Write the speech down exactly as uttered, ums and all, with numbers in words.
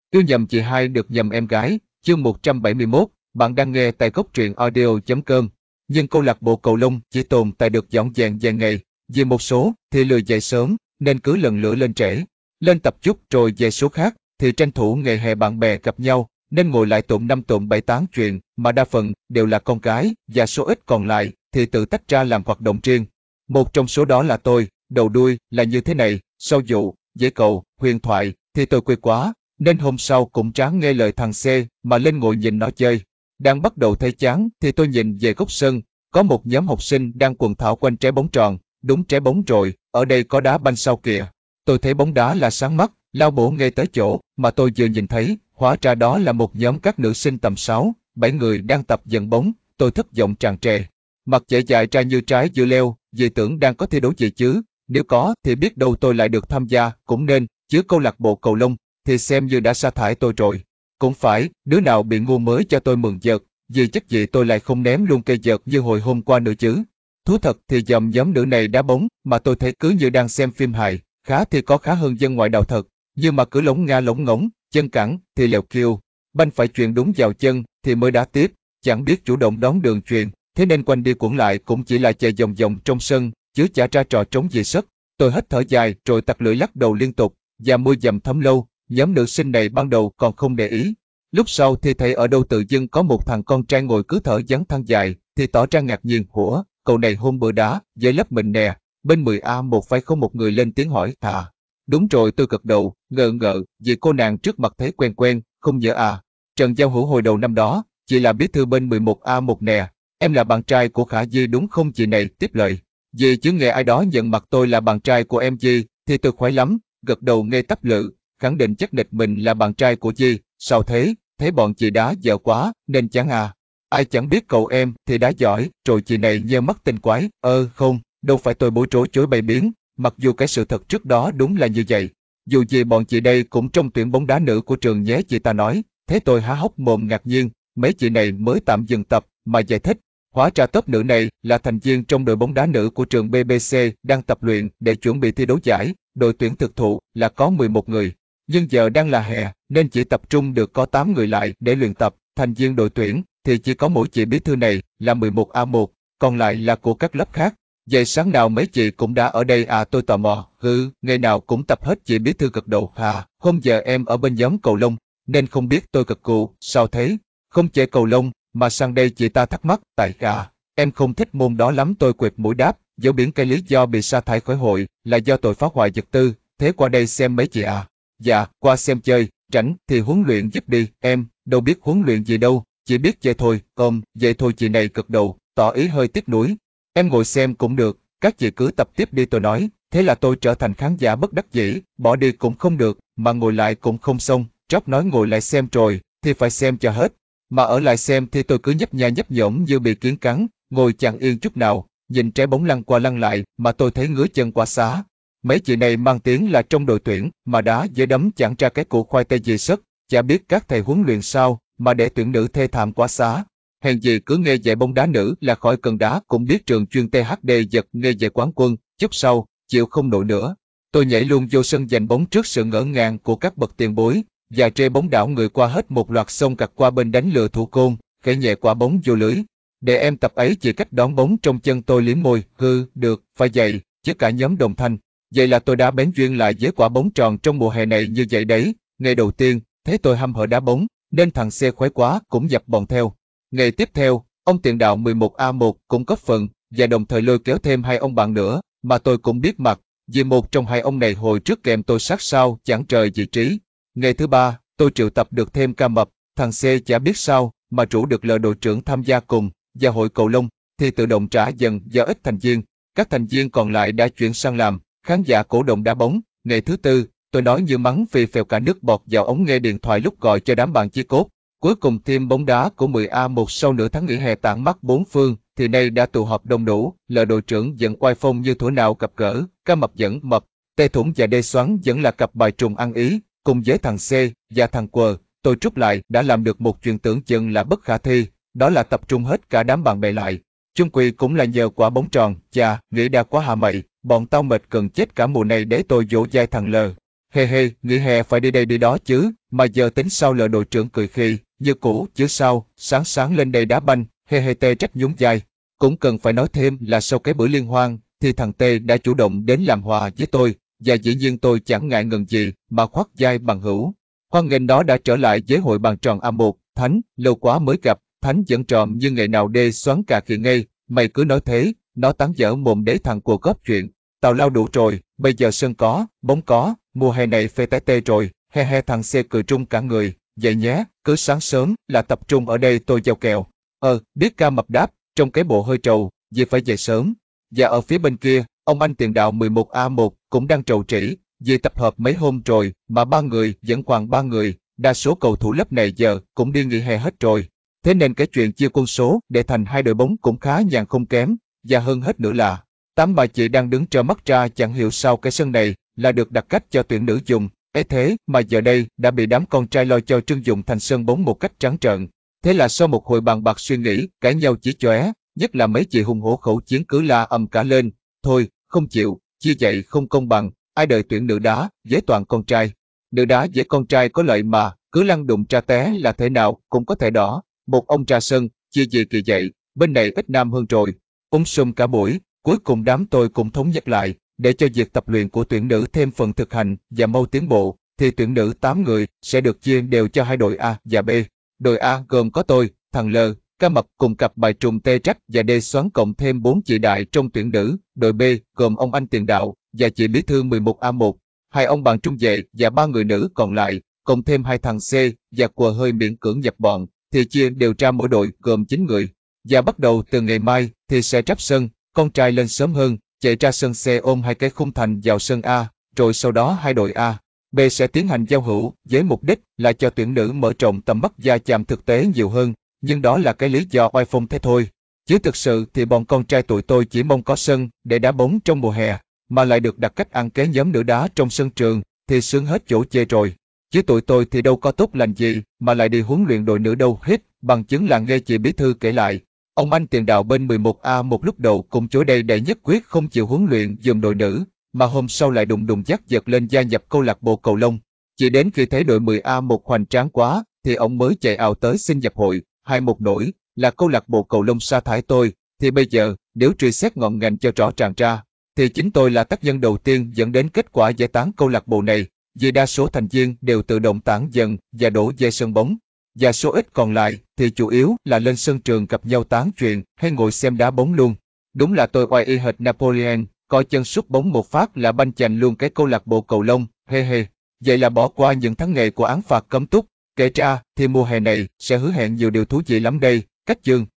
Yêu nhầm chị hai được nhầm em gái, chương một trăm bảy mươi mốt, bạn đang nghe tại góc truyện audio chấm com. Nhưng câu lạc bộ cầu lông chỉ tồn tại được dọn dàng vài ngày, vì một số thì lười dậy sớm, nên cứ lần lữa lên trễ. Lên tập chút rồi về số khác, thì tranh thủ ngày hè bạn bè gặp nhau, nên ngồi lại tụm năm tụm bảy tán chuyện, mà đa phần đều là con gái, và số ít còn lại thì tự tách ra làm hoạt động riêng. Một trong số đó là tôi, đầu đuôi là như thế này, sau dụ, dễ cầu, huyền thoại, thì tôi quê quá. Nên hôm sau cũng ráng nghe lời thằng C mà lên ngồi nhìn nó chơi. Đang bắt đầu thấy chán thì tôi nhìn về góc sân, có một nhóm học sinh đang quần thảo quanh trái bóng tròn, đúng trái bóng rồi, ở đây có đá banh sau kìa. Tôi thấy bóng đá là sáng mắt, lao bổ ngay tới chỗ mà tôi vừa nhìn thấy, hóa ra đó là một nhóm các nữ sinh tầm sáu, bảy người đang tập dẫn bóng. Tôi thất vọng tràn trề. Mặt dễ dại ra như trái dưa leo, vì tưởng đang có thi đấu gì chứ, nếu có thì biết đâu tôi lại được tham gia, cũng nên, chứ câu lạc bộ cầu lông thì xem như đã sa thải tôi rồi. Cũng phải, đứa nào bị ngu mới cho tôi mượn vợt, vì chắc gì tôi lại không ném luôn cây vợt như hồi hôm qua nữa chứ. Thú thật thì dòng nhóm nữ này đá bóng mà tôi thấy cứ như đang xem phim hài, khá thì có khá hơn dân ngoại đạo thật, nhưng mà cứ lổng nga lổng ngỗng, chân cẳng thì lèo kiêu, banh phải chuyền đúng vào chân thì mới đá tiếp, chẳng biết chủ động đón đường chuyền, thế nên quanh đi quẩn lại cũng chỉ là chạy vòng vòng trong sân, chứ chả ra trò trống gì sất. Tôi hít thở dài rồi tặc lưỡi lắc đầu liên tục, và môi dầm thấm lâu. Nhóm nữ sinh này ban đầu còn không để ý. Lúc sau thì thấy ở đâu tự dưng có một thằng con trai ngồi cứ thở dáng than dài, thì tỏ ra ngạc nhiên, ủa, cậu này hôm bữa đá, với lớp mình nè, bên mười A một phải không? Một người lên tiếng hỏi, à, đúng rồi, tôi gật đầu, ngờ ngợ, vì cô nàng trước mặt thấy quen quen, không nhớ à. Trần Giao Hữu hồi đầu năm đó, chị là bí thư bên mười một A một nè, em là bạn trai của Khả Di đúng không? Chị này tiếp lời, vì chứ nghe ai đó nhận mặt tôi là bạn trai của em Di, thì tôi khoái lắm, gật đầu nghe tắp lự, khẳng định chắc nịch mình là bạn trai của Di. Sao thế? Thấy bọn chị đá dở quá, nên chán à? Ai chẳng biết cậu em thì đá giỏi, rồi chị này nheo mắt tinh quái, ơ không, đâu phải tôi bối rối chối bay biến, mặc dù cái sự thật trước đó đúng là như vậy. Dù gì bọn chị đây cũng trong tuyển bóng đá nữ của trường nhé, chị ta nói. Thế tôi há hốc mồm ngạc nhiên, mấy chị này mới tạm dừng tập mà giải thích. Hóa ra top nữ này là thành viên trong đội bóng đá nữ của trường bê bê xê đang tập luyện để chuẩn bị thi đấu giải. Đội tuyển thực thụ là có mười một người, nhưng giờ đang là hè nên chỉ tập trung được có tám người lại để luyện tập. Thành viên đội tuyển thì chỉ có mỗi chị bí thư này là mười một A một, còn lại là của các lớp khác. Vậy sáng nào mấy chị cũng đã ở đây à? Tôi tò mò. Hừ, ngày nào cũng tập hết, chị bí thư gật đầu. À, hôm giờ em ở bên nhóm cầu lông nên không biết. Tôi gật gù. Sao thế? Không chơi cầu lông mà sang đây? Chị ta thắc mắc. Tại à, em không thích môn đó lắm. Tôi quệt mũi đáp, dẫu biển cái lý do bị sa thải khỏi hội là do tội phá hoại vật tư. Thế qua đây xem mấy chị à? Dạ, qua xem chơi, rảnh thì huấn luyện giúp đi. Em đâu biết huấn luyện gì đâu, chỉ biết chơi thôi. Ôm, vậy thôi. Chị này gật đầu, tỏ ý hơi tiếc nuối. Em ngồi xem cũng được, các chị cứ tập tiếp đi, tôi nói. Thế là tôi trở thành khán giả bất đắc dĩ, bỏ đi cũng không được, mà ngồi lại cũng không xong. Tróc nói ngồi lại xem rồi, thì phải xem cho hết. Mà ở lại xem thì tôi cứ nhấp nha nhấp nhổm như bị kiến cắn, ngồi chẳng yên chút nào, nhìn trái bóng lăn qua lăn lại mà tôi thấy ngứa chân quá xá. Mấy chị này mang tiếng là trong đội tuyển, mà đá với đấm chẳng ra cái củ khoai tây gì sất, chả biết các thầy huấn luyện sao, mà để tuyển nữ thê thảm quá xá. Hèn gì cứ nghe dạy bóng đá nữ là khỏi cần đá, cũng biết trường chuyên tê hát đê giật nghe dạy quán quân, chút sau, chịu không nổi nữa. Tôi nhảy luôn vô sân giành bóng trước sự ngỡ ngàng của các bậc tiền bối, và trê bóng đảo người qua hết một loạt, xong cặt qua bên đánh lừa thủ côn, khẽ nhẹ quả bóng vô lưới. Để em tập ấy chỉ cách đón bóng trong chân. Tôi liếm môi, hư, được, phải vậy, chứ cả nhóm đồng thanh. Vậy là tôi đã bén duyên lại với quả bóng tròn trong mùa hè này như vậy đấy. Ngày đầu tiên, thấy tôi hăm hở đá bóng, nên thằng C khoái quá cũng dập bọn theo. Ngày tiếp theo, ông tiền đạo mười một A một cũng góp phần, và đồng thời lôi kéo thêm hai ông bạn nữa, mà tôi cũng biết mặt, vì một trong hai ông này hồi trước kèm tôi sát sao chẳng trời vị trí. Ngày thứ ba, tôi triệu tập được thêm Ca Mập, thằng C chả biết sao, mà rủ được L đội trưởng tham gia cùng, và hội cầu lông, thì tự động trả dần do ít thành viên. Các thành viên còn lại đã chuyển sang làm khán giả cổ động đá bóng. Ngày thứ tư, tôi nói như mắng phì phèo cả nước bọt vào ống nghe điện thoại lúc gọi cho đám bạn chí cốt. Cuối cùng team bóng đá của mười A một sau nửa tháng nghỉ hè tản mắt bốn phương, thì nay đã tụ họp đông đủ. L đội trưởng dẫn oai phong như thuở nào gặp gỡ, Ca Mập dẫn Mập, Tê Thủng và Đê Xoắn vẫn là cặp bài trùng ăn ý, cùng với thằng C và thằng Quờ. Tôi trút lại đã làm được một chuyện tưởng chừng là bất khả thi, đó là tập trung hết cả đám bạn bè lại. Chung quy cũng là nhờ quả bóng tròn. Chà, nghĩ đã quá hà mậy, bọn tao mệt gần chết cả mùa này để tôi dỗ dai thằng L. Hê hê, nghỉ hè phải đi đây đi đó chứ, mà giờ tính sao lờ đội trưởng cười khi, như cũ chứ sao, sáng sáng lên đây đá banh, hê hê tê trách nhún vai. Cũng cần phải nói thêm là sau cái bữa liên hoan, thì thằng Tê đã chủ động đến làm hòa với tôi, và dĩ nhiên tôi chẳng ngại ngần gì mà khoác vai bằng hữu. Hoan nghênh nó đã trở lại với hội bàn tròn a một, Thánh, lâu quá mới gặp, Thánh vẫn tròn như ngày nào đê xoắn cà khịa ngay, mày cứ nói thế, nó tán dở mồm để thằng cuộc góp chuyện. Tào lao đủ rồi, bây giờ sân có, bóng có, mùa hè này phê tái tê rồi, he he thằng xe cười trung cả người, vậy nhé, cứ sáng sớm là tập trung ở đây tôi giao kèo. Ờ, biết ca mập đáp, trong cái bộ hơi trầu, vì phải dậy sớm. Và ở phía bên kia, ông anh tiền đạo mười một A một cũng đang trầu trĩ, vì tập hợp mấy hôm rồi mà ba người vẫn còn ba người, đa số cầu thủ lớp này giờ cũng đi nghỉ hè hết rồi. Thế nên cái chuyện chia quân số để thành hai đội bóng cũng khá nhàn không kém, và hơn hết nữa là tám bà chị đang đứng trơ mắt ra chẳng hiểu sao cái sân này là được đặt cách cho tuyển nữ dùng, ấy thế mà giờ đây đã bị đám con trai lo cho trưng dụng thành sân bóng một cách trắng trợn. Thế là sau một hồi bàn bạc suy nghĩ, cãi nhau chí chóe, nhất là mấy chị hùng hổ khẩu chiến cứ la ầm cả lên, thôi, không chịu, chia vậy không công bằng, ai đời tuyển nữ đá, với toàn con trai. Nữ đá với con trai có lợi mà, cứ lăn đụng tra té là thế nào cũng có thể đỏ. Một ông ra sân, chia gì kỳ vậy, bên này ít nam hơn rồi. Úng sum cả buổi, cuối cùng đám tôi cũng thống nhất lại, để cho việc tập luyện của tuyển nữ thêm phần thực hành và mau tiến bộ, thì tuyển nữ tám người sẽ được chia đều cho hai đội A và B. Đội A gồm có tôi, thằng L, Cá Mập cùng cặp bài trùng Tê Trách và Đê Xoắn cộng thêm bốn chị đại trong tuyển nữ. Đội B gồm ông anh tiền đạo và chị bí thư mười một A một, hai ông bạn trung vệ và ba người nữ còn lại, cộng thêm hai thằng C và quờ hơi miễn cưỡng nhập bọn, thì chia đều ra mỗi đội gồm chín người. Và bắt đầu từ ngày mai thì sẽ tráp sân, con trai lên sớm hơn, chạy ra sân C ôm hai cái khung thành vào sân A, rồi sau đó hai đội A, B sẽ tiến hành giao hữu với mục đích là cho tuyển nữ mở rộng tầm mắt và chạm thực tế nhiều hơn, nhưng đó là cái lý do oai phong thế thôi. Chứ thực sự thì bọn con trai tụi tôi chỉ mong có sân để đá bóng trong mùa hè, mà lại được đặt cách ăn ké nhóm nữ đá trong sân trường, thì sướng hết chỗ chê rồi. Chứ tụi tôi thì đâu có tốt lành gì mà lại đi huấn luyện đội nữ đâu hết, bằng chứng là nghe chị bí thư kể lại. Ông anh tiền đạo bên mười một A một lúc đầu cũng chối đây để nhất quyết không chịu huấn luyện giùm đội nữ, mà hôm sau lại đùng đùng dắt giật lên gia nhập câu lạc bộ cầu lông. Chỉ đến khi thấy đội mười A một hoành tráng quá, thì ông mới chạy ào tới xin nhập hội. Hai một nổi là câu lạc bộ cầu lông sa thải tôi, thì bây giờ nếu truy xét ngọn ngành cho rõ ràng ra, thì chính tôi là tác nhân đầu tiên dẫn đến kết quả giải tán câu lạc bộ này, vì đa số thành viên đều tự động tản dần và đổ về sân bóng. Và số ít còn lại thì chủ yếu là lên sân trường gặp nhau tán chuyện hay ngồi xem đá bóng luôn. Đúng là tôi oai y hệt Napoleon, coi chân sút bóng một phát là banh chành luôn cái câu lạc bộ cầu lông, hê hê. Vậy là bỏ qua những tháng ngày của án phạt cấm túc, kể ra thì mùa hè này sẽ hứa hẹn nhiều điều thú vị lắm đây, Cách Dương.